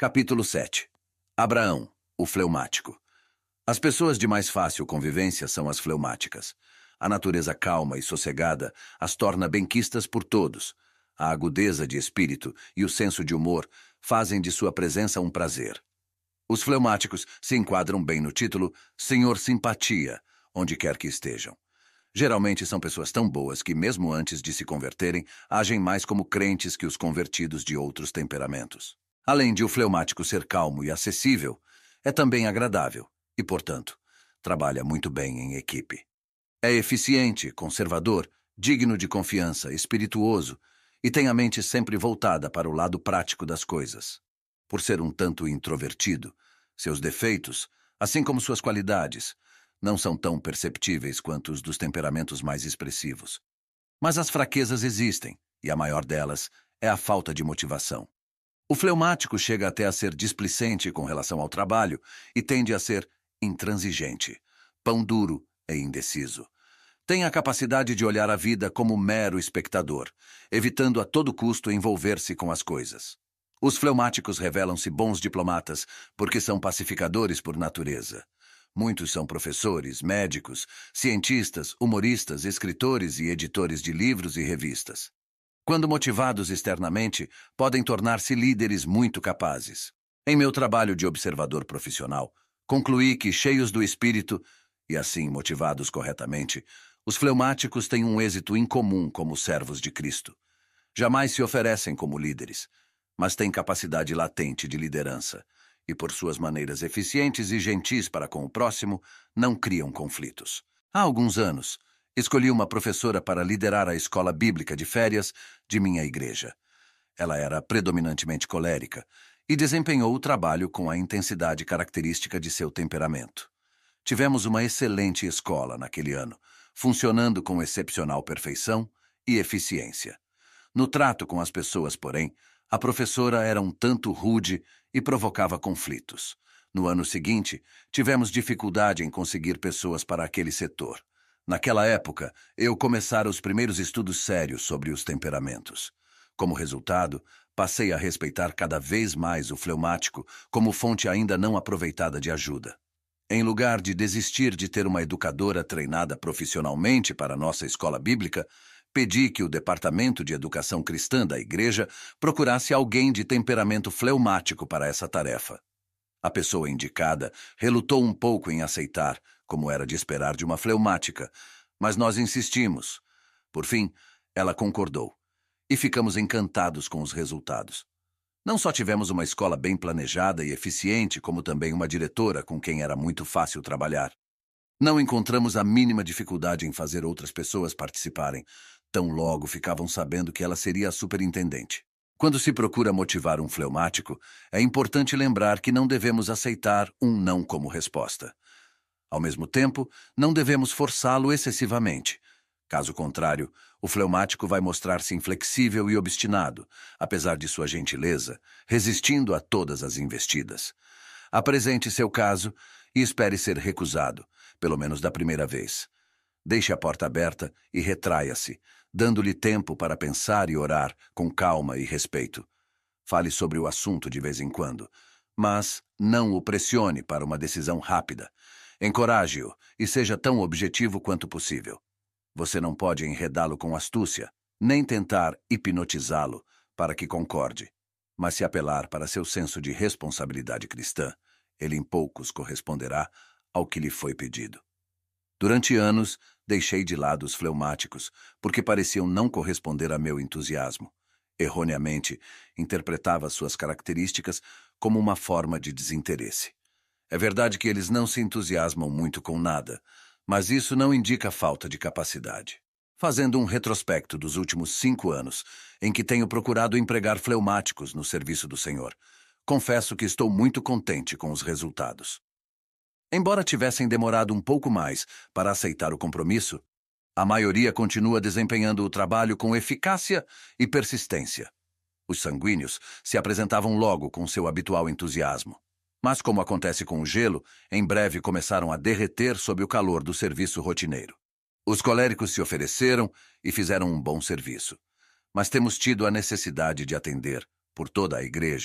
Capítulo 7. Abraão, o fleumático. As pessoas de mais fácil convivência são as fleumáticas. A natureza calma e sossegada as torna benquistas por todos. A agudeza de espírito e o senso de humor fazem de sua presença um prazer. Os fleumáticos se enquadram bem no título Senhor Simpatia, onde quer que estejam. Geralmente são pessoas tão boas que, mesmo antes de se converterem, agem mais como crentes que os convertidos de outros temperamentos. Além de o fleumático ser calmo e acessível, é também agradável e, portanto, trabalha muito bem em equipe. É eficiente, conservador, digno de confiança, espirituoso e tem a mente sempre voltada para o lado prático das coisas. Por ser um tanto introvertido, seus defeitos, assim como suas qualidades, não são tão perceptíveis quanto os dos temperamentos mais expressivos. Mas as fraquezas existem, e a maior delas é a falta de motivação. O fleumático chega até a ser displicente com relação ao trabalho e tende a ser intransigente, pão duro e indeciso. Tem a capacidade de olhar a vida como mero espectador, evitando a todo custo envolver-se com as coisas. Os fleumáticos revelam-se bons diplomatas porque são pacificadores por natureza. Muitos são professores, médicos, cientistas, humoristas, escritores e editores de livros e revistas. Quando motivados externamente, podem tornar-se líderes muito capazes. Em meu trabalho de observador profissional, concluí que, cheios do espírito, e assim motivados corretamente, os fleumáticos têm um êxito incomum como servos de Cristo. Jamais se oferecem como líderes, mas têm capacidade latente de liderança, e por suas maneiras eficientes e gentis para com o próximo, não criam conflitos. Há alguns anos, escolhi uma professora para liderar a escola bíblica de férias de minha igreja. Ela era predominantemente colérica e desempenhou o trabalho com a intensidade característica de seu temperamento. Tivemos uma excelente escola naquele ano, funcionando com excepcional perfeição e eficiência. No trato com as pessoas, porém, a professora era um tanto rude e provocava conflitos. No ano seguinte, tivemos dificuldade em conseguir pessoas para aquele setor. Naquela época, eu começara os primeiros estudos sérios sobre os temperamentos. Como resultado, passei a respeitar cada vez mais o fleumático como fonte ainda não aproveitada de ajuda. Em lugar de desistir de ter uma educadora treinada profissionalmente para nossa escola bíblica, pedi que o Departamento de Educação Cristã da igreja procurasse alguém de temperamento fleumático para essa tarefa. A pessoa indicada relutou um pouco em aceitar, como era de esperar de uma fleumática, mas nós insistimos. Por fim, ela concordou, e ficamos encantados com os resultados. Não só tivemos uma escola bem planejada e eficiente, como também uma diretora com quem era muito fácil trabalhar. Não encontramos a mínima dificuldade em fazer outras pessoas participarem, tão logo ficavam sabendo que ela seria a superintendente. Quando se procura motivar um fleumático, é importante lembrar que não devemos aceitar um não como resposta. Ao mesmo tempo, não devemos forçá-lo excessivamente. Caso contrário, o fleumático vai mostrar-se inflexível e obstinado, apesar de sua gentileza, resistindo a todas as investidas. Apresente seu caso e espere ser recusado, pelo menos da primeira vez. Deixe a porta aberta e retraia-se, dando-lhe tempo para pensar e orar com calma e respeito. Fale sobre o assunto de vez em quando, mas não o pressione para uma decisão rápida. Encoraje-o e seja tão objetivo quanto possível. Você não pode enredá-lo com astúcia, nem tentar hipnotizá-lo para que concorde. Mas se apelar para seu senso de responsabilidade cristã, ele em poucos corresponderá ao que lhe foi pedido. Durante anos, deixei de lado os fleumáticos, porque pareciam não corresponder a meu entusiasmo. Erroneamente, interpretava suas características como uma forma de desinteresse. É verdade que eles não se entusiasmam muito com nada, mas isso não indica falta de capacidade. Fazendo um retrospecto dos últimos 5 anos, em que tenho procurado empregar fleumáticos no serviço do Senhor, confesso que estou muito contente com os resultados. Embora tivessem demorado um pouco mais para aceitar o compromisso, a maioria continua desempenhando o trabalho com eficácia e persistência. Os sanguíneos se apresentavam logo com seu habitual entusiasmo. Mas, como acontece com o gelo, em breve começaram a derreter sob o calor do serviço rotineiro. Os coléricos se ofereceram e fizeram um bom serviço. Mas temos tido a necessidade de atender, por toda a igreja,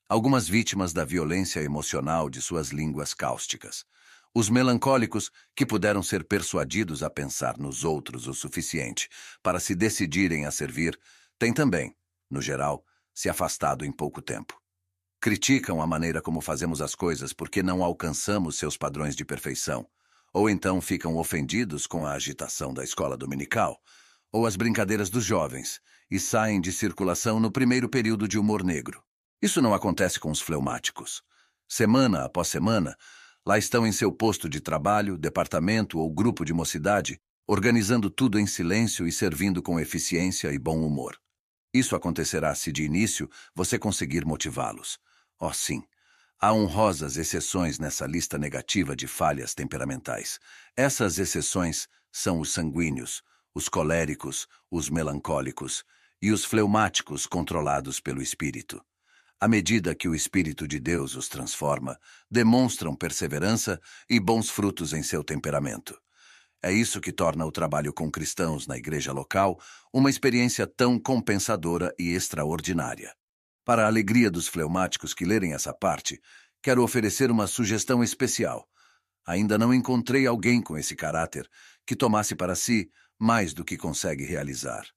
algumas vítimas da violência emocional de suas línguas cáusticas. Os melancólicos, que puderam ser persuadidos a pensar nos outros o suficiente para se decidirem a servir, têm também, no geral, se afastado em pouco tempo. Criticam a maneira como fazemos as coisas porque não alcançamos seus padrões de perfeição, ou então ficam ofendidos com a agitação da escola dominical, ou as brincadeiras dos jovens, e saem de circulação no primeiro período de humor negro. Isso não acontece com os fleumáticos. Semana após semana, lá estão em seu posto de trabalho, departamento ou grupo de mocidade, organizando tudo em silêncio e servindo com eficiência e bom humor. Isso acontecerá se de início você conseguir motivá-los. Oh, sim, há honrosas exceções nessa lista negativa de falhas temperamentais. Essas exceções são os sanguíneos, os coléricos, os melancólicos e os fleumáticos controlados pelo espírito. À medida que o Espírito de Deus os transforma, demonstram perseverança e bons frutos em seu temperamento. É isso que torna o trabalho com cristãos na igreja local uma experiência tão compensadora e extraordinária. Para a alegria dos fleumáticos que lerem essa parte, quero oferecer uma sugestão especial. Ainda não encontrei alguém com esse caráter que tomasse para si mais do que consegue realizar.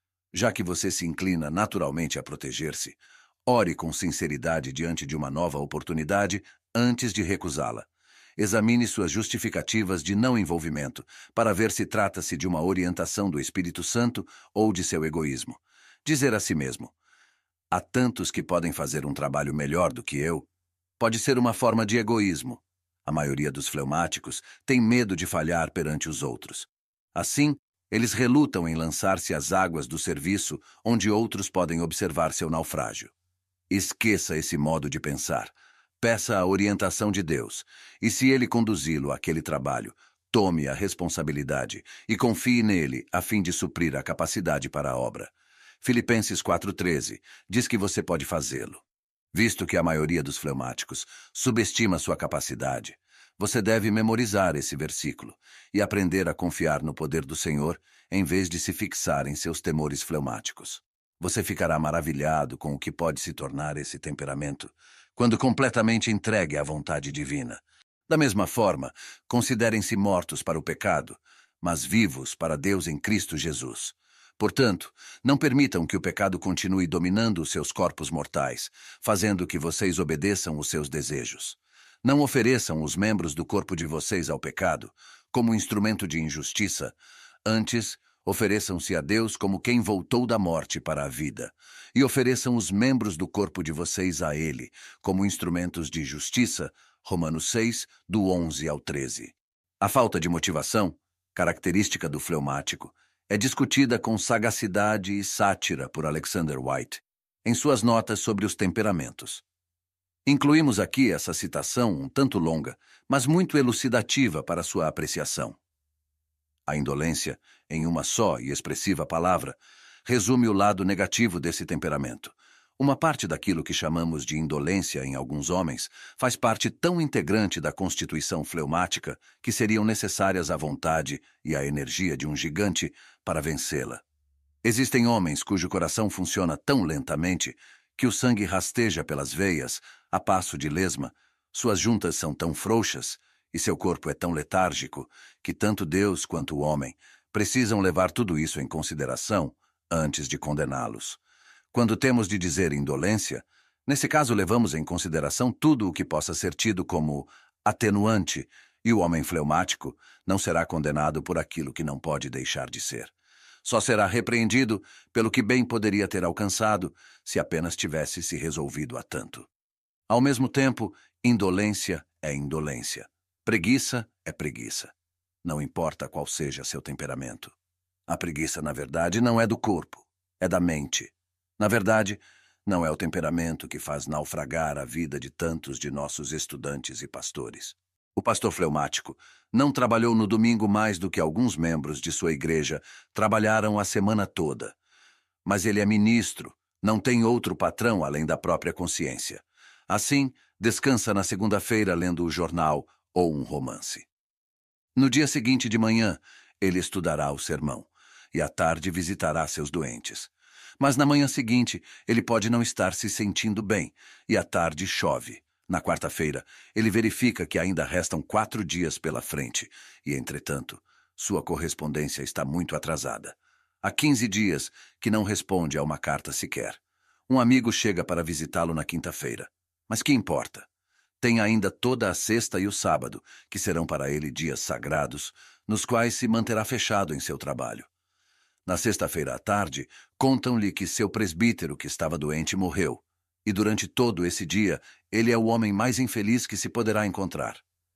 Já que você se inclina naturalmente a proteger-se, ore com sinceridade diante de uma nova oportunidade antes de recusá-la. Examine suas justificativas de não envolvimento para ver se trata-se de uma orientação do Espírito Santo ou de seu egoísmo. Dizer a si mesmo: há tantos que podem fazer um trabalho melhor do que eu, pode ser uma forma de egoísmo. A maioria dos fleumáticos tem medo de falhar perante os outros. Assim, eles relutam em lançar-se às águas do serviço onde outros podem observar seu naufrágio. Esqueça esse modo de pensar. Peça a orientação de Deus, e se Ele conduzi-lo àquele trabalho, tome a responsabilidade e confie nele a fim de suprir a capacidade para a obra. Filipenses 4,13 diz que você pode fazê-lo. Visto que a maioria dos fleumáticos subestima sua capacidade, você deve memorizar esse versículo e aprender a confiar no poder do Senhor em vez de se fixar em seus temores fleumáticos. Você ficará maravilhado com o que pode se tornar esse temperamento quando completamente entregue à vontade divina. Da mesma forma, considerem-se mortos para o pecado, mas vivos para Deus em Cristo Jesus. Portanto, não permitam que o pecado continue dominando os seus corpos mortais, fazendo que vocês obedeçam os seus desejos. Não ofereçam os membros do corpo de vocês ao pecado como instrumento de injustiça. Antes, ofereçam-se a Deus como quem voltou da morte para a vida, e ofereçam os membros do corpo de vocês a Ele, como instrumentos de justiça, Romanos 6, do 11 ao 13. A falta de motivação, característica do fleumático, é discutida com sagacidade e sátira por Alexander White, em suas notas sobre os temperamentos. Incluímos aqui essa citação um tanto longa, mas muito elucidativa para sua apreciação. A indolência, em uma só e expressiva palavra, resume o lado negativo desse temperamento. Uma parte daquilo que chamamos de indolência em alguns homens faz parte tão integrante da constituição fleumática que seriam necessárias a vontade e a energia de um gigante para vencê-la. Existem homens cujo coração funciona tão lentamente que o sangue rasteja pelas veias, a passo de lesma, suas juntas são tão frouxas e seu corpo é tão letárgico que tanto Deus quanto o homem precisam levar tudo isso em consideração antes de condená-los. Quando temos de dizer indolência, nesse caso levamos em consideração tudo o que possa ser tido como atenuante, e o homem fleumático não será condenado por aquilo que não pode deixar de ser. Só será repreendido pelo que bem poderia ter alcançado se apenas tivesse se resolvido a tanto. Ao mesmo tempo, indolência é indolência. Preguiça é preguiça. Não importa qual seja seu temperamento. A preguiça, na verdade, não é do corpo, é da mente. Na verdade, não é o temperamento que faz naufragar a vida de tantos de nossos estudantes e pastores. O pastor fleumático não trabalhou no domingo mais do que alguns membros de sua igreja trabalharam a semana toda. Mas ele é ministro, não tem outro patrão além da própria consciência. Assim, descansa na segunda-feira lendo o jornal ou um romance. No dia seguinte de manhã, ele estudará o sermão, e à tarde visitará seus doentes. Mas na manhã seguinte, ele pode não estar se sentindo bem, e à tarde chove. Na quarta-feira, ele verifica que ainda restam 4 dias pela frente, e, entretanto, sua correspondência está muito atrasada. Há 15 dias que não responde a uma carta sequer. Um amigo chega para visitá-lo na quinta-feira. Mas que importa? Tem ainda toda a sexta e o sábado, que serão para ele dias sagrados, nos quais se manterá fechado em seu trabalho. Na sexta-feira à tarde, contam-lhe que seu presbítero, que estava doente, morreu. E durante todo esse dia, ele é o homem mais infeliz que se poderá encontrar.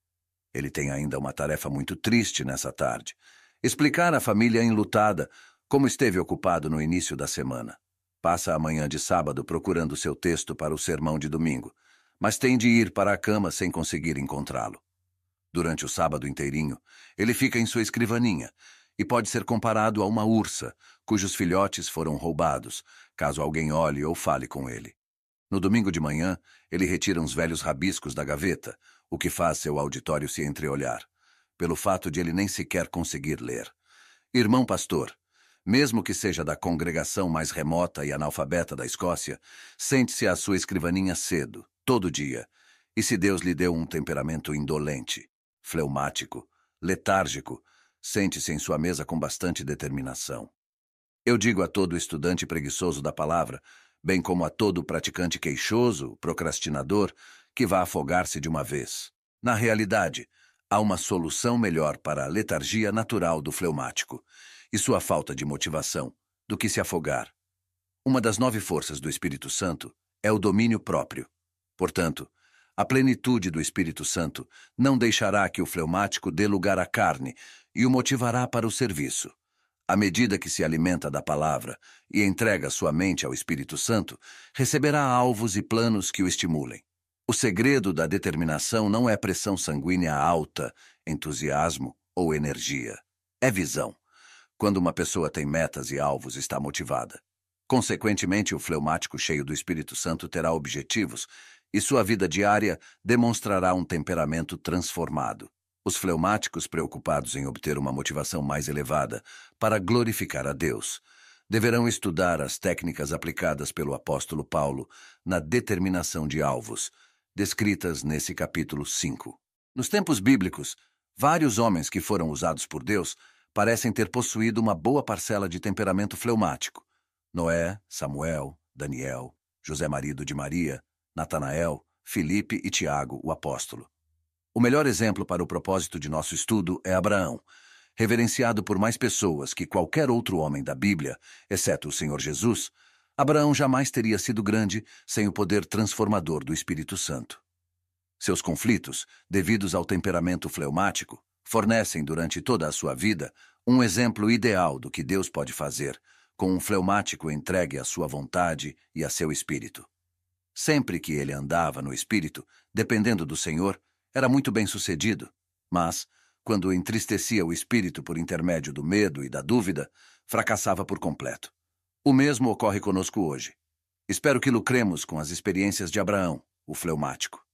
Ele tem ainda uma tarefa muito triste nessa tarde. Explicar à família enlutada como esteve ocupado no início da semana. Passa a manhã de sábado procurando seu texto para o sermão de domingo, mas tem de ir para a cama sem conseguir encontrá-lo. Durante o sábado inteirinho, ele fica em sua escrivaninha e pode ser comparado a uma ursa, cujos filhotes foram roubados, caso alguém olhe ou fale com ele. No domingo de manhã, ele retira uns velhos rabiscos da gaveta, o que faz seu auditório se entreolhar, pelo fato de ele nem sequer conseguir ler. Irmão pastor, mesmo que seja da congregação mais remota e analfabeta da Escócia, sente-se à sua escrivaninha cedo, todo dia, e se Deus lhe deu um temperamento indolente, fleumático, letárgico, sente-se em sua mesa com bastante determinação. Eu digo a todo estudante preguiçoso da palavra, bem como a todo praticante queixoso, procrastinador, que vá afogar-se de uma vez. Na realidade, há uma solução melhor para a letargia natural do fleumático e sua falta de motivação do que se afogar. Uma das 9 forças do Espírito Santo é o domínio próprio. Portanto, a plenitude do Espírito Santo não deixará que o fleumático dê lugar à carne e o motivará para o serviço. À medida que se alimenta da palavra e entrega sua mente ao Espírito Santo, receberá alvos e planos que o estimulem. O segredo da determinação não é pressão sanguínea alta, entusiasmo ou energia. É visão. Quando uma pessoa tem metas e alvos, está motivada. Consequentemente, o fleumático cheio do Espírito Santo terá objetivos e sua vida diária demonstrará um temperamento transformado. Os fleumáticos, preocupados em obter uma motivação mais elevada para glorificar a Deus, deverão estudar as técnicas aplicadas pelo apóstolo Paulo na determinação de alvos, descritas nesse capítulo 5. Nos tempos bíblicos, vários homens que foram usados por Deus parecem ter possuído uma boa parcela de temperamento fleumático. Noé, Samuel, Daniel, José marido de Maria, Natanael, Filipe e Tiago, o apóstolo. O melhor exemplo para o propósito de nosso estudo é Abraão, reverenciado por mais pessoas que qualquer outro homem da Bíblia, exceto o Senhor Jesus. Abraão jamais teria sido grande sem o poder transformador do Espírito Santo. Seus conflitos, devidos ao temperamento fleumático, fornecem durante toda a sua vida um exemplo ideal do que Deus pode fazer com um fleumático entregue à sua vontade e a seu espírito. Sempre que ele andava no espírito, dependendo do Senhor, era muito bem-sucedido, mas, quando entristecia o espírito por intermédio do medo e da dúvida, fracassava por completo. O mesmo ocorre conosco hoje. Espero que lucremos com as experiências de Abraão, o fleumático.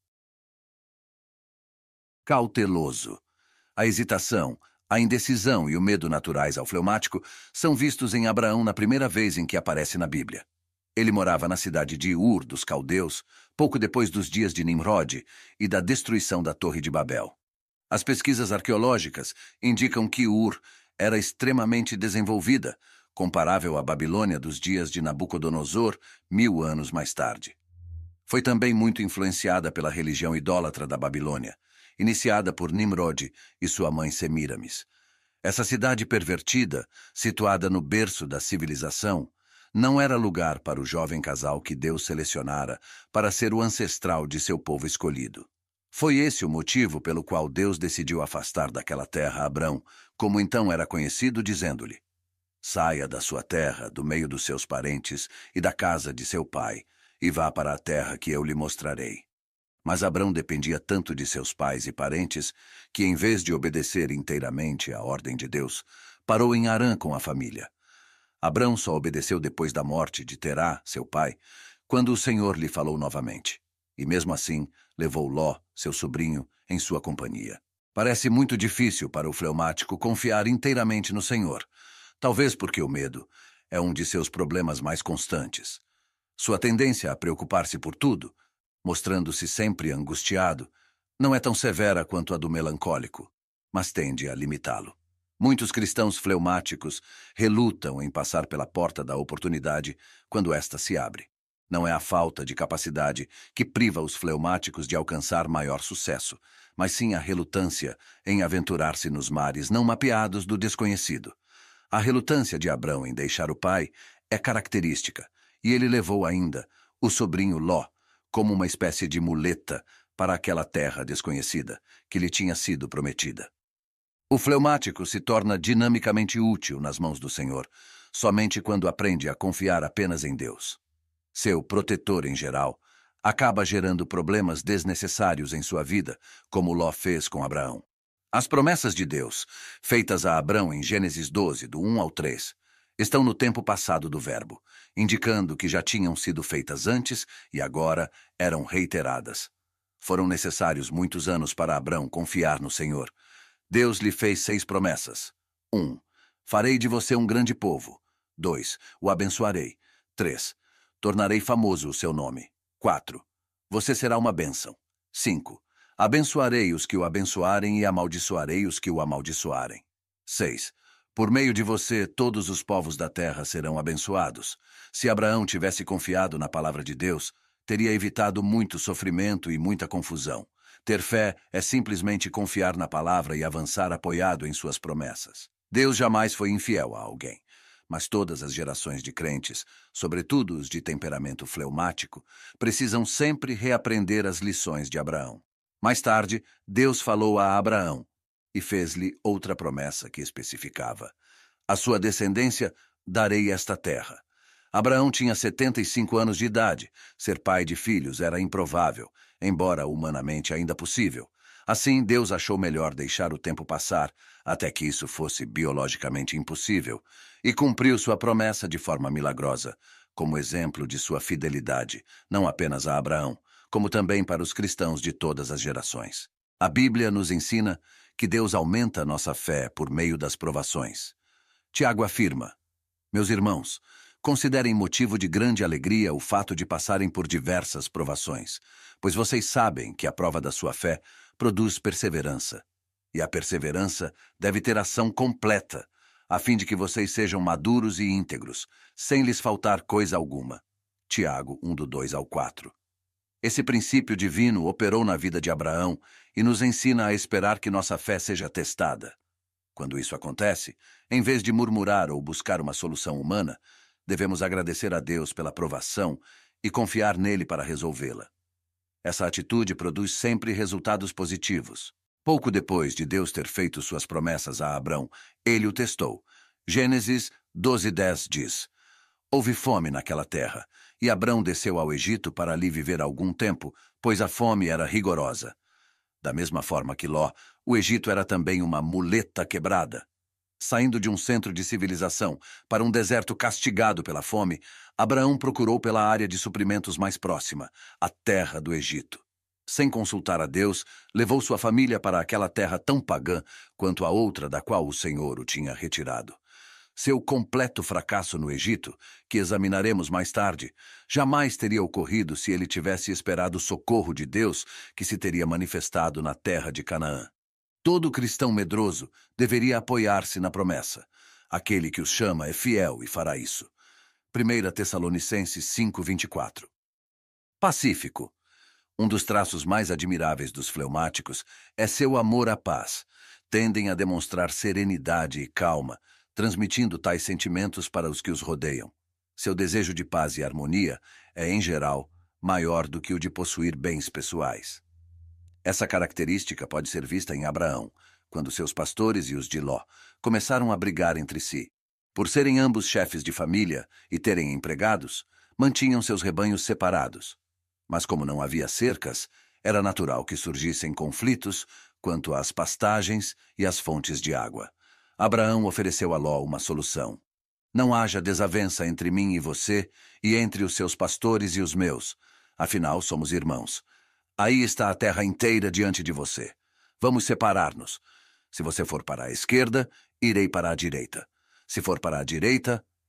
Cauteloso. A hesitação, a indecisão e o medo naturais ao fleumático são vistos em Abraão na primeira vez em que aparece na Bíblia. Ele morava na cidade de Ur dos Caldeus, pouco depois dos dias de Nimrod e da destruição da Torre de Babel. As pesquisas arqueológicas indicam que Ur era extremamente desenvolvida, comparável à Babilônia dos dias de Nabucodonosor, 1000 anos mais tarde. Foi também muito influenciada pela religião idólatra da Babilônia, iniciada por Nimrod e sua mãe Semíramis. Essa cidade pervertida, situada no berço da civilização, não era lugar para o jovem casal que Deus selecionara para ser o ancestral de seu povo escolhido. Foi esse o motivo pelo qual Deus decidiu afastar daquela terra Abrão, como então era conhecido, dizendo-lhe: saia da sua terra, do meio dos seus parentes e da casa de seu pai, e vá para a terra que eu lhe mostrarei. Mas Abrão dependia tanto de seus pais e parentes que, em vez de obedecer inteiramente à ordem de Deus, parou em Harã com a família. Abrão só obedeceu depois da morte de Terá, seu pai, quando o Senhor lhe falou novamente. E mesmo assim, levou Ló, seu sobrinho, em sua companhia. Parece muito difícil para o fleumático confiar inteiramente no Senhor, talvez porque o medo é um de seus problemas mais constantes. Sua tendência a preocupar-se por tudo, mostrando-se sempre angustiado, não é tão severa quanto a do melancólico, mas tende a limitá-lo. Muitos cristãos fleumáticos relutam em passar pela porta da oportunidade quando esta se abre. Não é a falta de capacidade que priva os fleumáticos de alcançar maior sucesso, mas sim a relutância em aventurar-se nos mares não mapeados do desconhecido. A relutância de Abrão em deixar o pai é característica, e ele levou ainda o sobrinho Ló como uma espécie de muleta para aquela terra desconhecida que lhe tinha sido prometida. O fleumático se torna dinamicamente útil nas mãos do Senhor, somente quando aprende a confiar apenas em Deus. Seu protetor em geral acaba gerando problemas desnecessários em sua vida, como Ló fez com Abraão. As promessas de Deus, feitas a Abrão em Gênesis 12, do 1 ao 3, estão no tempo passado do verbo, indicando que já tinham sido feitas antes e agora eram reiteradas. Foram necessários muitos anos para Abrão confiar no Senhor. Deus lhe fez 6 promessas. 1. Farei de você um grande povo. 2. O abençoarei. 3. Tornarei famoso o seu nome. 4. Você será uma bênção. 5. Abençoarei os que o abençoarem e amaldiçoarei os que o amaldiçoarem. 6. Por meio de você, todos os povos da terra serão abençoados. Se Abraão tivesse confiado na palavra de Deus, teria evitado muito sofrimento e muita confusão. Ter fé é simplesmente confiar na palavra e avançar apoiado em suas promessas. Deus jamais foi infiel a alguém, mas todas as gerações de crentes, sobretudo os de temperamento fleumático, precisam sempre reaprender as lições de Abraão. Mais tarde, Deus falou a Abraão e fez-lhe outra promessa que especificava: à sua descendência darei esta terra. Abraão tinha 75 anos de idade. Ser pai de filhos era improvável, embora humanamente ainda possível. Assim, Deus achou melhor deixar o tempo passar, até que isso fosse biologicamente impossível, e cumpriu sua promessa de forma milagrosa, como exemplo de sua fidelidade, não apenas a Abraão, como também para os cristãos de todas as gerações. A Bíblia nos ensina que Deus aumenta nossa fé por meio das provações. Tiago afirma: meus irmãos, considerem motivo de grande alegria o fato de passarem por diversas provações, pois vocês sabem que a prova da sua fé produz perseverança. E a perseverança deve ter ação completa, a fim de que vocês sejam maduros e íntegros, sem lhes faltar coisa alguma. Tiago 1, do 2 ao 4. Esse princípio divino operou na vida de Abraão e nos ensina a esperar que nossa fé seja testada. Quando isso acontece, em vez de murmurar ou buscar uma solução humana, devemos agradecer a Deus pela provação e confiar nele para resolvê-la. Essa atitude produz sempre resultados positivos. Pouco depois de Deus ter feito suas promessas a Abrão, ele o testou. Gênesis 12:10 diz: houve fome naquela terra, e Abrão desceu ao Egito para ali viver algum tempo, pois a fome era rigorosa. Da mesma forma que Ló, o Egito era também uma muleta quebrada. Saindo de um centro de civilização para um deserto castigado pela fome, Abraão procurou pela área de suprimentos mais próxima, a terra do Egito. Sem consultar a Deus, levou sua família para aquela terra tão pagã quanto a outra da qual o Senhor o tinha retirado. Seu completo fracasso no Egito, que examinaremos mais tarde, jamais teria ocorrido se ele tivesse esperado o socorro de Deus que se teria manifestado na terra de Canaã. Todo cristão medroso deveria apoiar-se na promessa. Aquele que os chama é fiel e fará isso. 1 Tessalonicenses 5:24. Pacífico. Um dos traços mais admiráveis dos fleumáticos é seu amor à paz. Tendem a demonstrar serenidade e calma, transmitindo tais sentimentos para os que os rodeiam. Seu desejo de paz e harmonia é, em geral, maior do que o de possuir bens pessoais. Essa característica pode ser vista em Abraão, quando seus pastores e os de Ló começaram a brigar entre si. Por serem ambos chefes de família e terem empregados, mantinham seus rebanhos separados. Mas como não havia cercas, era natural que surgissem conflitos quanto às pastagens e às fontes de água. Abraão ofereceu a Ló uma solução. Não haja desavença entre mim e você, e entre os seus pastores e os meus. Afinal, somos irmãos. Aí está a terra inteira diante de você. Vamos separar-nos. Se você for para a esquerda, irei para a direita. Se for para a direita,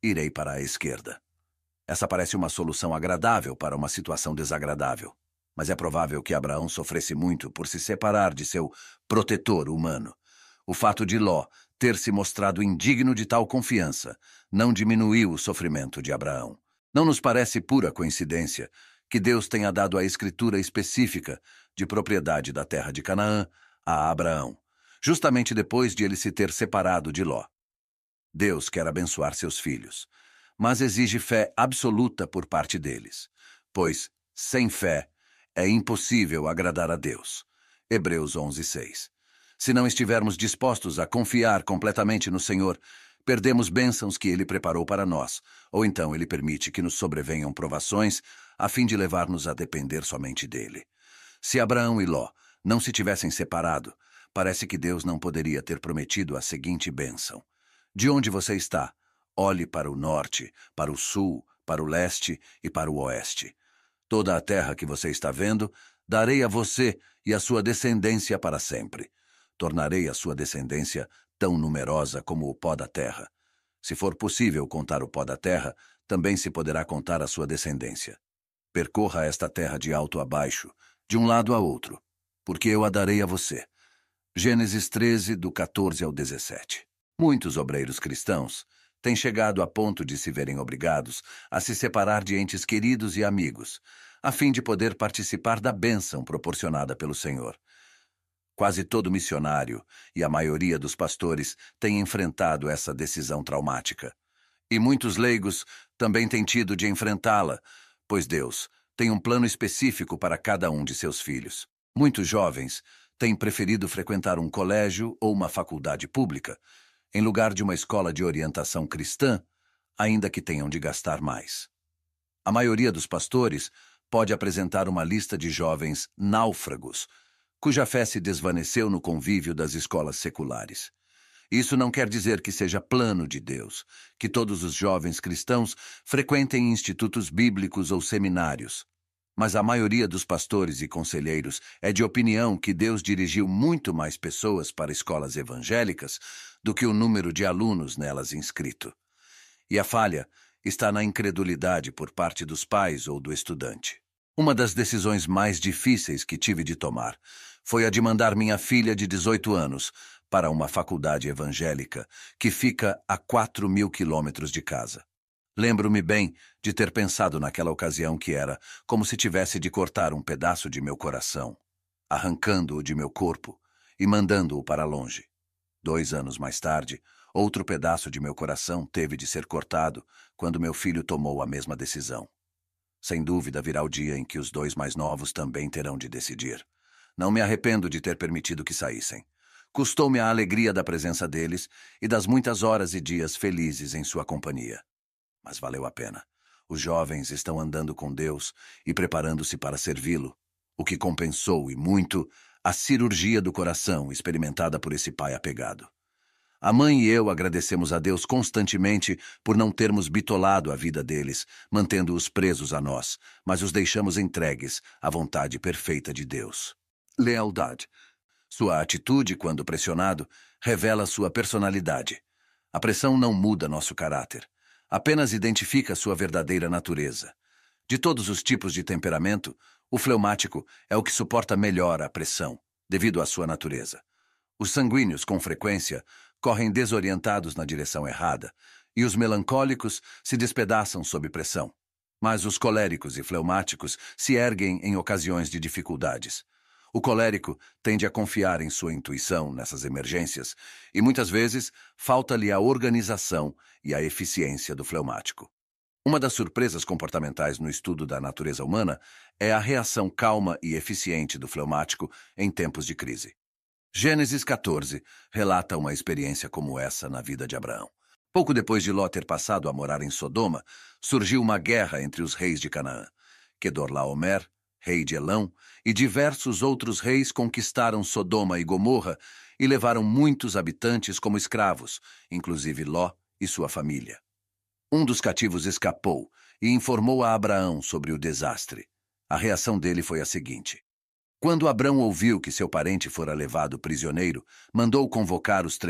irei para a esquerda. Essa parece uma solução agradável para uma situação desagradável, mas é provável que Abraão sofresse muito por se separar de seu protetor humano. O fato de Ló ter se mostrado indigno de tal confiança não diminuiu o sofrimento de Abraão. Não nos parece pura coincidência que Deus tenha dado a escritura específica de propriedade da terra de Canaã a Abraão, justamente depois de ele se ter separado de Ló. Deus quer abençoar seus filhos, mas exige fé absoluta por parte deles, pois, sem fé, é impossível agradar a Deus. Hebreus 11:6. Se não estivermos dispostos a confiar completamente no Senhor, perdemos bênçãos que Ele preparou para nós, ou então Ele permite que nos sobrevenham provações a fim de levar-nos a depender somente dEle. Se Abraão e Ló não se tivessem separado, parece que Deus não poderia ter prometido a seguinte bênção: de onde você está, olhe para o norte, para o sul, para o leste e para o oeste. Toda a terra que você está vendo, darei a você e a sua descendência para sempre. Tornarei a sua descendência tão numerosa como o pó da terra. Se for possível contar o pó da terra, também se poderá contar a sua descendência. Percorra esta terra de alto a baixo, de um lado a outro, porque eu a darei a você. Gênesis 13, do 14 ao 17. Muitos obreiros cristãos têm chegado a ponto de se verem obrigados a se separar de entes queridos e amigos, a fim de poder participar da bênção proporcionada pelo Senhor. Quase todo missionário e a maioria dos pastores têm enfrentado essa decisão traumática. E muitos leigos também têm tido de enfrentá-la, pois Deus tem um plano específico para cada um de seus filhos. Muitos jovens têm preferido frequentar um colégio ou uma faculdade pública, em lugar de uma escola de orientação cristã, ainda que tenham de gastar mais. A maioria dos pastores pode apresentar uma lista de jovens náufragos, cuja fé se desvaneceu no convívio das escolas seculares. Isso não quer dizer que seja plano de Deus, que todos os jovens cristãos frequentem institutos bíblicos ou seminários. Mas a maioria dos pastores e conselheiros é de opinião que Deus dirigiu muito mais pessoas para escolas evangélicas do que o número de alunos nelas inscrito. E a falha está na incredulidade por parte dos pais ou do estudante. Uma das decisões mais difíceis que tive de tomar foi a de mandar minha filha de 18 anos para uma faculdade evangélica que fica a 4.000 quilômetros de casa. Lembro-me bem de ter pensado naquela ocasião que era como se tivesse de cortar um pedaço de meu coração, arrancando-o de meu corpo e mandando-o para longe. 2 anos mais tarde, outro pedaço de meu coração teve de ser cortado quando meu filho tomou a mesma decisão. Sem dúvida virá o dia em que os 2 mais novos também terão de decidir. Não me arrependo de ter permitido que saíssem. Custou-me a alegria da presença deles e das muitas horas e dias felizes em sua companhia. Mas valeu a pena. Os jovens estão andando com Deus e preparando-se para servi-lo, o que compensou, e muito, a cirurgia do coração experimentada por esse pai apegado. A mãe e eu agradecemos a Deus constantemente por não termos bitolado a vida deles, mantendo-os presos a nós, mas os deixamos entregues à vontade perfeita de Deus. Lealdade. Sua atitude, quando pressionado, revela sua personalidade. A pressão não muda nosso caráter. Apenas identifica sua verdadeira natureza. De todos os tipos de temperamento, o fleumático é o que suporta melhor a pressão, devido à sua natureza. Os sanguíneos, com frequência, correm desorientados na direção errada, e os melancólicos se despedaçam sob pressão. Mas os coléricos e fleumáticos se erguem em ocasiões de dificuldades. O colérico tende a confiar em sua intuição nessas emergências e, muitas vezes, falta-lhe a organização e a eficiência do fleumático. Uma das surpresas comportamentais no estudo da natureza humana é a reação calma e eficiente do fleumático em tempos de crise. Gênesis 14 relata uma experiência como essa na vida de Abraão. Pouco depois de Ló ter passado a morar em Sodoma, surgiu uma guerra entre os reis de Canaã. Quedorlaomer, rei de Elão, e diversos outros reis conquistaram Sodoma e Gomorra e levaram muitos habitantes como escravos, inclusive Ló e sua família. Um dos cativos escapou e informou a Abraão sobre o desastre. A reação dele foi a seguinte: Quando Abrão ouviu que seu parente fora levado prisioneiro, mandou convocar os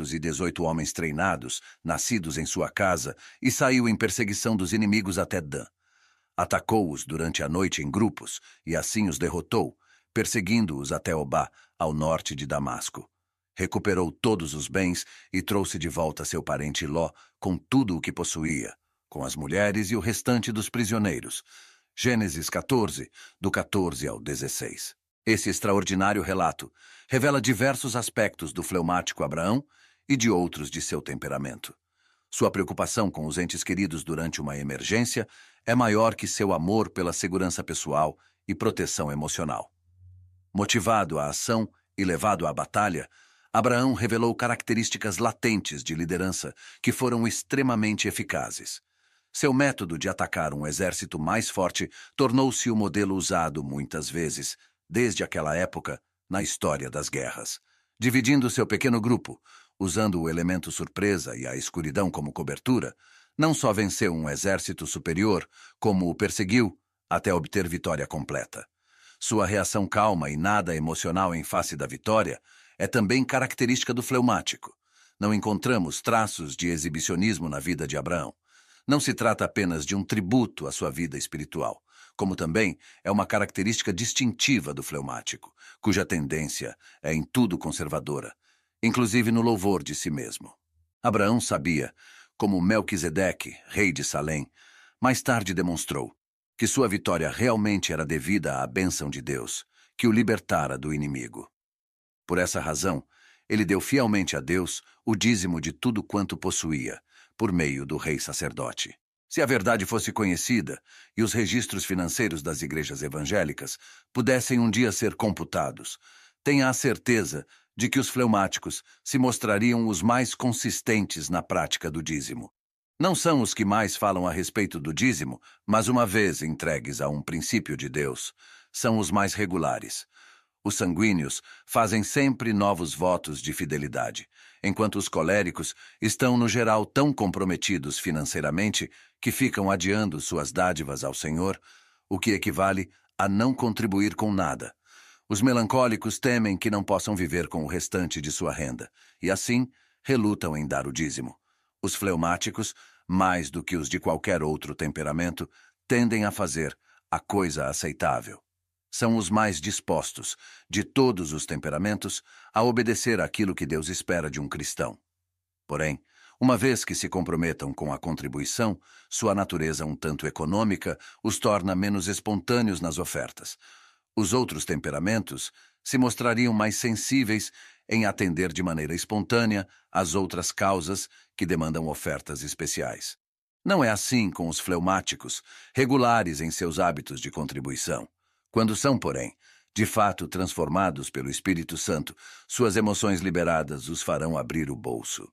318 homens treinados, nascidos em sua casa, e saiu em perseguição dos inimigos até Dan. Atacou-os durante a noite em grupos, e assim os derrotou, perseguindo-os até Obá, ao norte de Damasco. Recuperou todos os bens e trouxe de volta seu parente Ló, com tudo o que possuía, com as mulheres e o restante dos prisioneiros. Gênesis 14, do 14 ao 16. Esse extraordinário relato revela diversos aspectos do fleumático Abraão e de outros de seu temperamento. Sua preocupação com os entes queridos durante uma emergência é maior que seu amor pela segurança pessoal e proteção emocional. Motivado à ação e levado à batalha, Abraão revelou características latentes de liderança que foram extremamente eficazes. Seu método de atacar um exército mais forte tornou-se o modelo usado muitas vezes, desde aquela época, na história das guerras. Dividindo seu pequeno grupo, usando o elemento surpresa e a escuridão como cobertura, não só venceu um exército superior, como o perseguiu até obter vitória completa. Sua reação calma e nada emocional em face da vitória é também característica do fleumático. Não encontramos traços de exibicionismo na vida de Abraão. Não se trata apenas de um tributo à sua vida espiritual, como também é uma característica distintiva do fleumático, cuja tendência é em tudo conservadora, inclusive no louvor de si mesmo. Abraão sabia, como Melquisedeque, rei de Salém, mais tarde demonstrou, que sua vitória realmente era devida à bênção de Deus, que o libertara do inimigo. Por essa razão, ele deu fielmente a Deus o dízimo de tudo quanto possuía, por meio do rei sacerdote. Se a verdade fosse conhecida e os registros financeiros das igrejas evangélicas pudessem um dia ser computados, tenha a certeza de que os fleumáticos se mostrariam os mais consistentes na prática do dízimo. Não são os que mais falam a respeito do dízimo, mas uma vez entregues a um princípio de Deus, são os mais regulares. Os sanguíneos fazem sempre novos votos de fidelidade, enquanto os coléricos estão, no geral, tão comprometidos financeiramente que ficam adiando suas dádivas ao Senhor, o que equivale a não contribuir com nada. Os melancólicos temem que não possam viver com o restante de sua renda, e assim relutam em dar o dízimo. Os fleumáticos, mais do que os de qualquer outro temperamento, tendem a fazer a coisa aceitável. São os mais dispostos, de todos os temperamentos, a obedecer àquilo que Deus espera de um cristão. Porém, uma vez que se comprometam com a contribuição, sua natureza um tanto econômica os torna menos espontâneos nas ofertas. Os outros temperamentos se mostrariam mais sensíveis em atender de maneira espontânea às outras causas que demandam ofertas especiais. Não é assim com os fleumáticos, regulares em seus hábitos de contribuição. Quando são, porém, de fato transformados pelo Espírito Santo, suas emoções liberadas os farão abrir o bolso.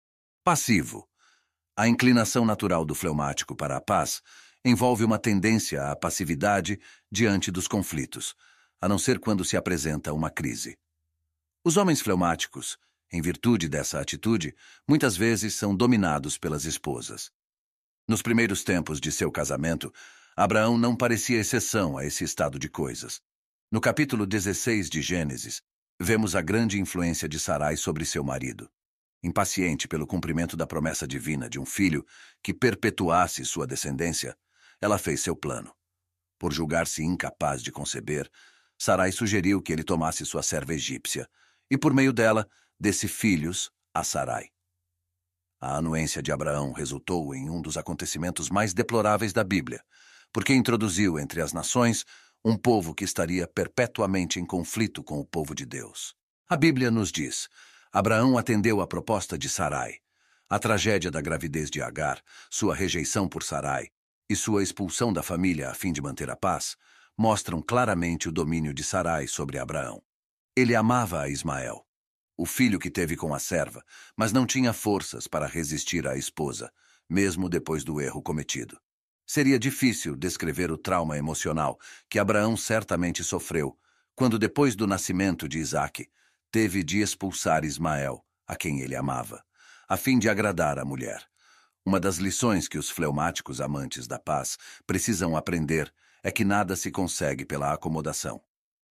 Passivo. A inclinação natural do fleumático para a paz envolve uma tendência à passividade diante dos conflitos, a não ser quando se apresenta uma crise. Os homens fleumáticos, em virtude dessa atitude, muitas vezes são dominados pelas esposas. Nos primeiros tempos de seu casamento, Abraão não parecia exceção a esse estado de coisas. No capítulo 16 de Gênesis, vemos a grande influência de Sarai sobre seu marido. Impaciente pelo cumprimento da promessa divina de um filho que perpetuasse sua descendência, ela fez seu plano. Por julgar-se incapaz de conceber, Sarai sugeriu que ele tomasse sua serva egípcia e, por meio dela, desse filhos a Sarai. A anuência de Abraão resultou em um dos acontecimentos mais deploráveis da Bíblia, porque introduziu entre as nações um povo que estaria perpetuamente em conflito com o povo de Deus. A Bíblia nos diz: Abraão atendeu à proposta de Sarai. A tragédia da gravidez de Agar, sua rejeição por Sarai e sua expulsão da família a fim de manter a paz, mostram claramente o domínio de Sarai sobre Abraão. Ele amava a Ismael, o filho que teve com a serva, mas não tinha forças para resistir à esposa, mesmo depois do erro cometido. Seria difícil descrever o trauma emocional que Abraão certamente sofreu quando, depois do nascimento de Isaque, teve de expulsar Ismael, a quem ele amava, a fim de agradar a mulher. Uma das lições que os fleumáticos amantes da paz precisam aprender é que nada se consegue pela acomodação.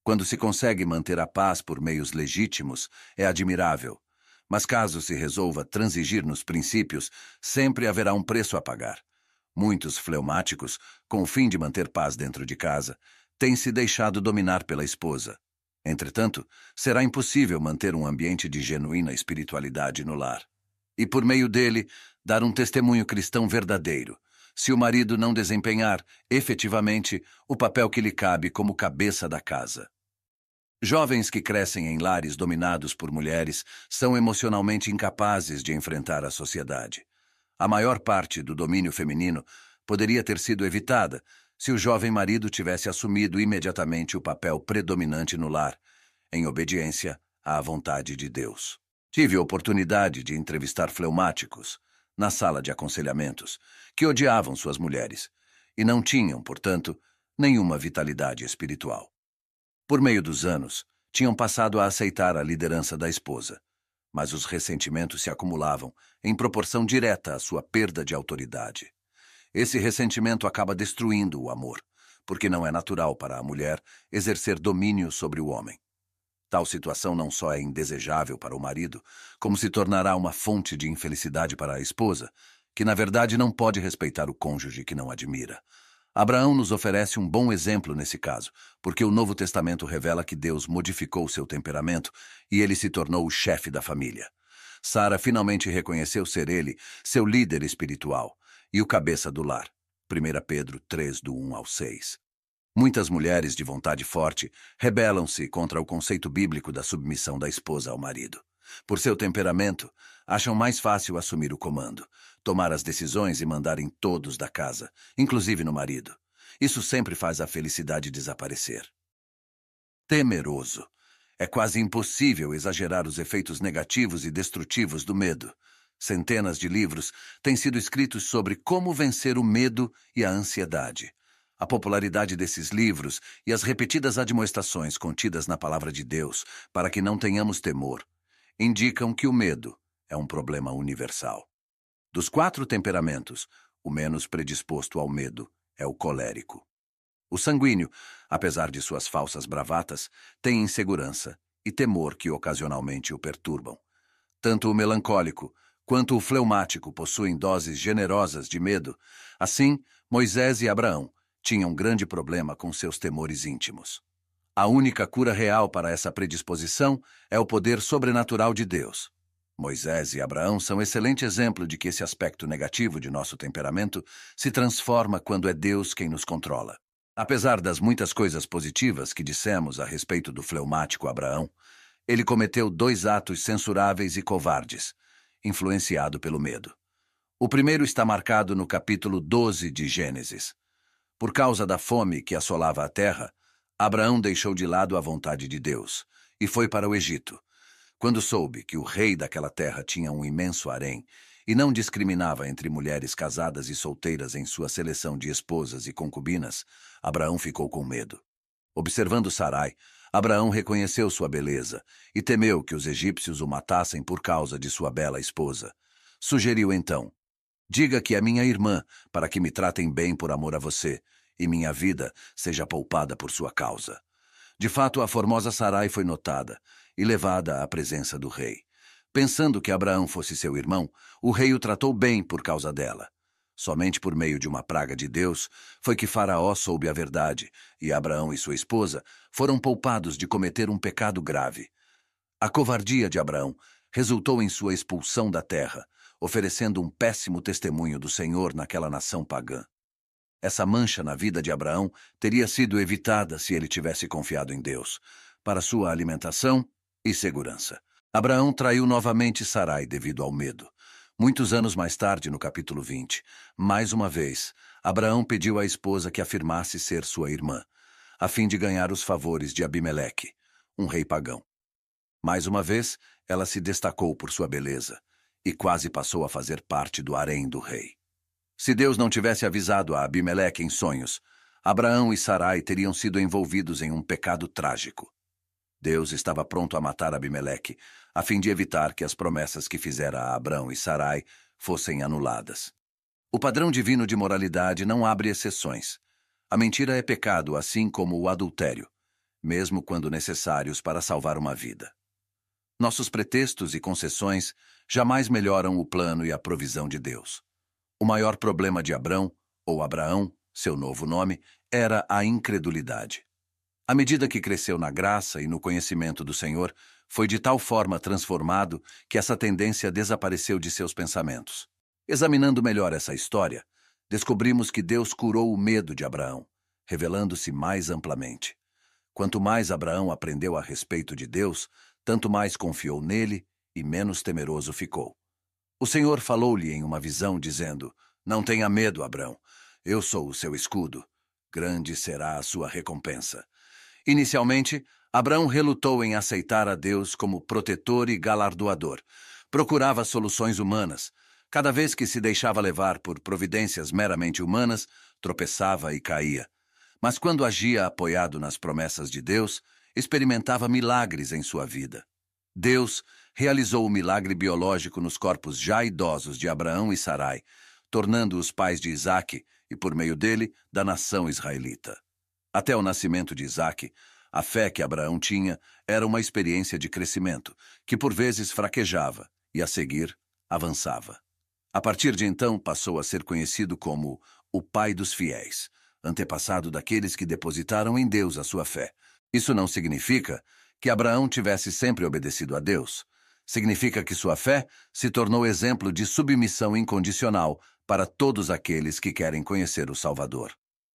Quando se consegue manter a paz por meios legítimos, é admirável. Mas caso se resolva transigir nos princípios, sempre haverá um preço a pagar. Muitos fleumáticos, com o fim de manter paz dentro de casa, têm se deixado dominar pela esposa. Entretanto, será impossível manter um ambiente de genuína espiritualidade no lar. E por meio dele, dar um testemunho cristão verdadeiro, se o marido não desempenhar, efetivamente, o papel que lhe cabe como cabeça da casa. Jovens que crescem em lares dominados por mulheres são emocionalmente incapazes de enfrentar a sociedade. A maior parte do domínio feminino poderia ter sido evitada se o jovem marido tivesse assumido imediatamente o papel predominante no lar, em obediência à vontade de Deus. Tive a oportunidade de entrevistar fleumáticos na sala de aconselhamentos que odiavam suas mulheres e não tinham, portanto, nenhuma vitalidade espiritual. Por meio dos anos, tinham passado a aceitar a liderança da esposa, mas os ressentimentos se acumulavam em proporção direta à sua perda de autoridade. Esse ressentimento acaba destruindo o amor, porque não é natural para a mulher exercer domínio sobre o homem. Tal situação não só é indesejável para o marido, como se tornará uma fonte de infelicidade para a esposa, que na verdade não pode respeitar o cônjuge que não admira. Abraão nos oferece um bom exemplo nesse caso, porque o Novo Testamento revela que Deus modificou seu temperamento e ele se tornou o chefe da família. Sara finalmente reconheceu ser ele seu líder espiritual e o cabeça do lar. 1 Pedro 3, do 1 ao 6. Muitas mulheres de vontade forte rebelam-se contra o conceito bíblico da submissão da esposa ao marido. Por seu temperamento, acham mais fácil assumir o comando, tomar as decisões e mandar em todos da casa, inclusive no marido. Isso sempre faz a felicidade desaparecer. Temeroso. É quase impossível exagerar os efeitos negativos e destrutivos do medo. Centenas de livros têm sido escritos sobre como vencer o medo e a ansiedade. A popularidade desses livros e as repetidas admoestações contidas na Palavra de Deus para que não tenhamos temor indicam que o medo é um problema universal. Dos 4 temperamentos, o menos predisposto ao medo é o colérico. O sanguíneo, apesar de suas falsas bravatas, tem insegurança e temor que ocasionalmente o perturbam. Tanto o melancólico quanto o fleumático possuem doses generosas de medo. Assim, Moisés e Abraão tinham grande problema com seus temores íntimos. A única cura real para essa predisposição é o poder sobrenatural de Deus. Moisés e Abraão são excelente exemplo de que esse aspecto negativo de nosso temperamento se transforma quando é Deus quem nos controla. Apesar das muitas coisas positivas que dissemos a respeito do fleumático Abraão, ele cometeu 2 atos censuráveis e covardes, influenciado pelo medo. O primeiro está marcado no capítulo 12 de Gênesis. Por causa da fome que assolava a terra, Abraão deixou de lado a vontade de Deus e foi para o Egito. Quando soube que o rei daquela terra tinha um imenso harém e não discriminava entre mulheres casadas e solteiras em sua seleção de esposas e concubinas, Abraão ficou com medo. Observando Sarai, Abraão reconheceu sua beleza e temeu que os egípcios o matassem por causa de sua bela esposa. Sugeriu então: diga que é minha irmã, para que me tratem bem por amor a você, e minha vida seja poupada por sua causa. De fato, a formosa Sarai foi notada e levada à presença do rei. Pensando que Abraão fosse seu irmão, o rei o tratou bem por causa dela. Somente por meio de uma praga de Deus foi que Faraó soube a verdade, e Abraão e sua esposa foram poupados de cometer um pecado grave. A covardia de Abraão resultou em sua expulsão da terra, oferecendo um péssimo testemunho do Senhor naquela nação pagã. Essa mancha na vida de Abraão teria sido evitada se ele tivesse confiado em Deus, para sua alimentação e segurança. Abraão traiu novamente Sarai devido ao medo. Muitos anos mais tarde, no capítulo 20, mais uma vez, Abraão pediu à esposa que afirmasse ser sua irmã, a fim de ganhar os favores de Abimeleque, um rei pagão. Mais uma vez, ela se destacou por sua beleza e quase passou a fazer parte do harém do rei. Se Deus não tivesse avisado a Abimeleque em sonhos, Abraão e Sarai teriam sido envolvidos em um pecado trágico. Deus estava pronto a matar Abimeleque, a fim de evitar que as promessas que fizera a Abrão e Sarai fossem anuladas. O padrão divino de moralidade não abre exceções. A mentira é pecado, assim como o adultério. mesmo quando necessários para salvar uma vida. Nossos pretextos e concessões jamais melhoram o plano e a provisão de Deus. O maior problema de Abrão, ou Abraão, seu novo nome, era a incredulidade. À medida que cresceu na graça e no conhecimento do Senhor, foi de tal forma transformado que essa tendência desapareceu de seus pensamentos. Examinando melhor essa história, descobrimos que Deus curou o medo de Abraão, revelando-se mais amplamente. Quanto mais Abraão aprendeu a respeito de Deus, tanto mais confiou nele e menos temeroso ficou. O Senhor falou-lhe em uma visão, dizendo: Não tenha medo, Abrão, eu sou o seu escudo. Grande será a sua recompensa. Inicialmente, Abrão relutou em aceitar a Deus como protetor e galardoador. Procurava soluções humanas. Cada vez que se deixava levar por providências meramente humanas, tropeçava e caía. Mas quando agia apoiado nas promessas de Deus, experimentava milagres em sua vida. Deus realizou o milagre biológico nos corpos já idosos de Abraão e Sarai, tornando-os pais de Isaque e, por meio dele, da nação israelita. Até o nascimento de Isaque, a fé que Abraão tinha era uma experiência de crescimento, que por vezes fraquejava e, a seguir, avançava. A partir de então, passou a ser conhecido como o pai dos fiéis, antepassado daqueles que depositaram em Deus a sua fé. Isso não significa que Abraão tivesse sempre obedecido a Deus. Significa que sua fé se tornou exemplo de submissão incondicional para todos aqueles que querem conhecer o Salvador.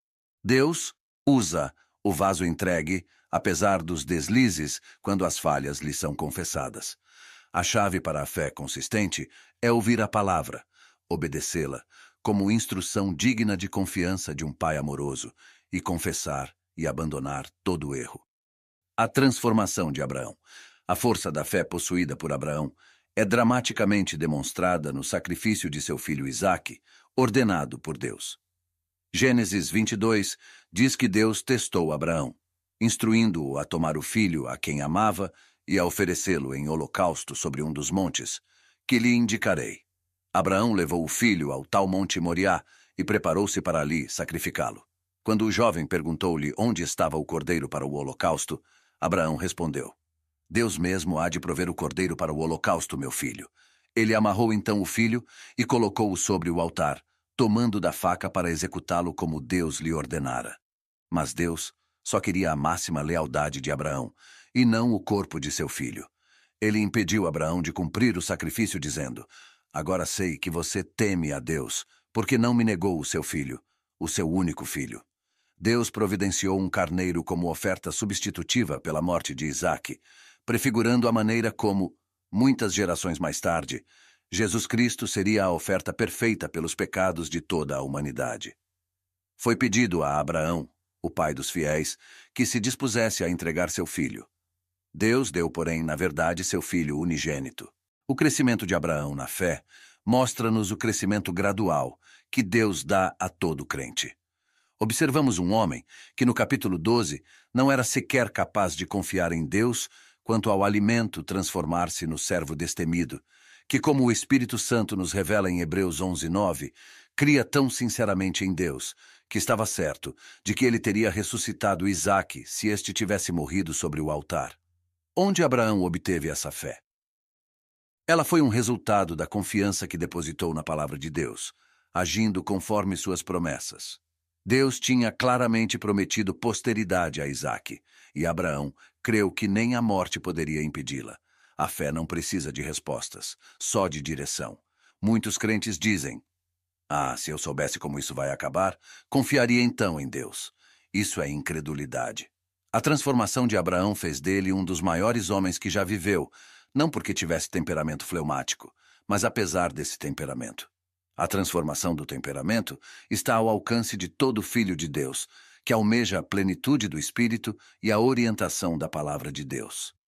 Deus usa o vaso entregue, apesar dos deslizes, quando as falhas lhe são confessadas. A chave para a fé consistente é ouvir a palavra, obedecê-la, como instrução digna de confiança de um pai amoroso, e confessar e abandonar todo o erro. A transformação de Abraão, a força da fé possuída por Abraão, é dramaticamente demonstrada no sacrifício de seu filho Isaque, ordenado por Deus. Gênesis 22 diz que Deus testou Abraão, instruindo-o a tomar o filho a quem amava e a oferecê-lo em holocausto sobre um dos montes, que lhe indicarei. Abraão levou o filho ao tal monte Moriá e preparou-se para ali sacrificá-lo. Quando o jovem perguntou-lhe onde estava o cordeiro para o holocausto, Abraão respondeu: Deus mesmo há de prover o cordeiro para o holocausto, meu filho. Ele amarrou então o filho e colocou-o sobre o altar, tomando da faca para executá-lo como Deus lhe ordenara. Mas Deus só queria a máxima lealdade de Abraão, e não o corpo de seu filho. Ele impediu Abraão de cumprir o sacrifício, dizendo: Agora sei que você teme a Deus, porque não me negou o seu filho, o seu único filho. Deus providenciou um carneiro como oferta substitutiva pela morte de Isaque, prefigurando a maneira como, muitas gerações mais tarde, Jesus Cristo seria a oferta perfeita pelos pecados de toda a humanidade. Foi pedido a Abraão, o pai dos fiéis, que se dispusesse a entregar seu filho. Deus deu, porém, na verdade, seu filho unigênito. O crescimento de Abraão na fé mostra-nos o crescimento gradual que Deus dá a todo crente. Observamos um homem que, no capítulo 12, não era sequer capaz de confiar em Deus quanto ao alimento transformar-se no servo destemido, que, como o Espírito Santo nos revela em Hebreus 11:9, cria tão sinceramente em Deus, que estava certo de que ele teria ressuscitado Isaque se este tivesse morrido sobre o altar. Onde Abraão obteve essa fé? Ela foi um resultado da confiança que depositou na palavra de Deus, agindo conforme suas promessas. Deus tinha claramente prometido posteridade a Isaque, e Abraão creu que nem a morte poderia impedi-la. A fé não precisa de respostas, só de direção. Muitos crentes dizem: se eu soubesse como isso vai acabar, confiaria então em Deus. Isso é incredulidade. A transformação de Abraão fez dele um dos maiores homens que já viveu, não porque tivesse temperamento fleumático, mas apesar desse temperamento. A transformação do temperamento está ao alcance de todo filho de Deus, que almeja a plenitude do Espírito e a orientação da palavra de Deus.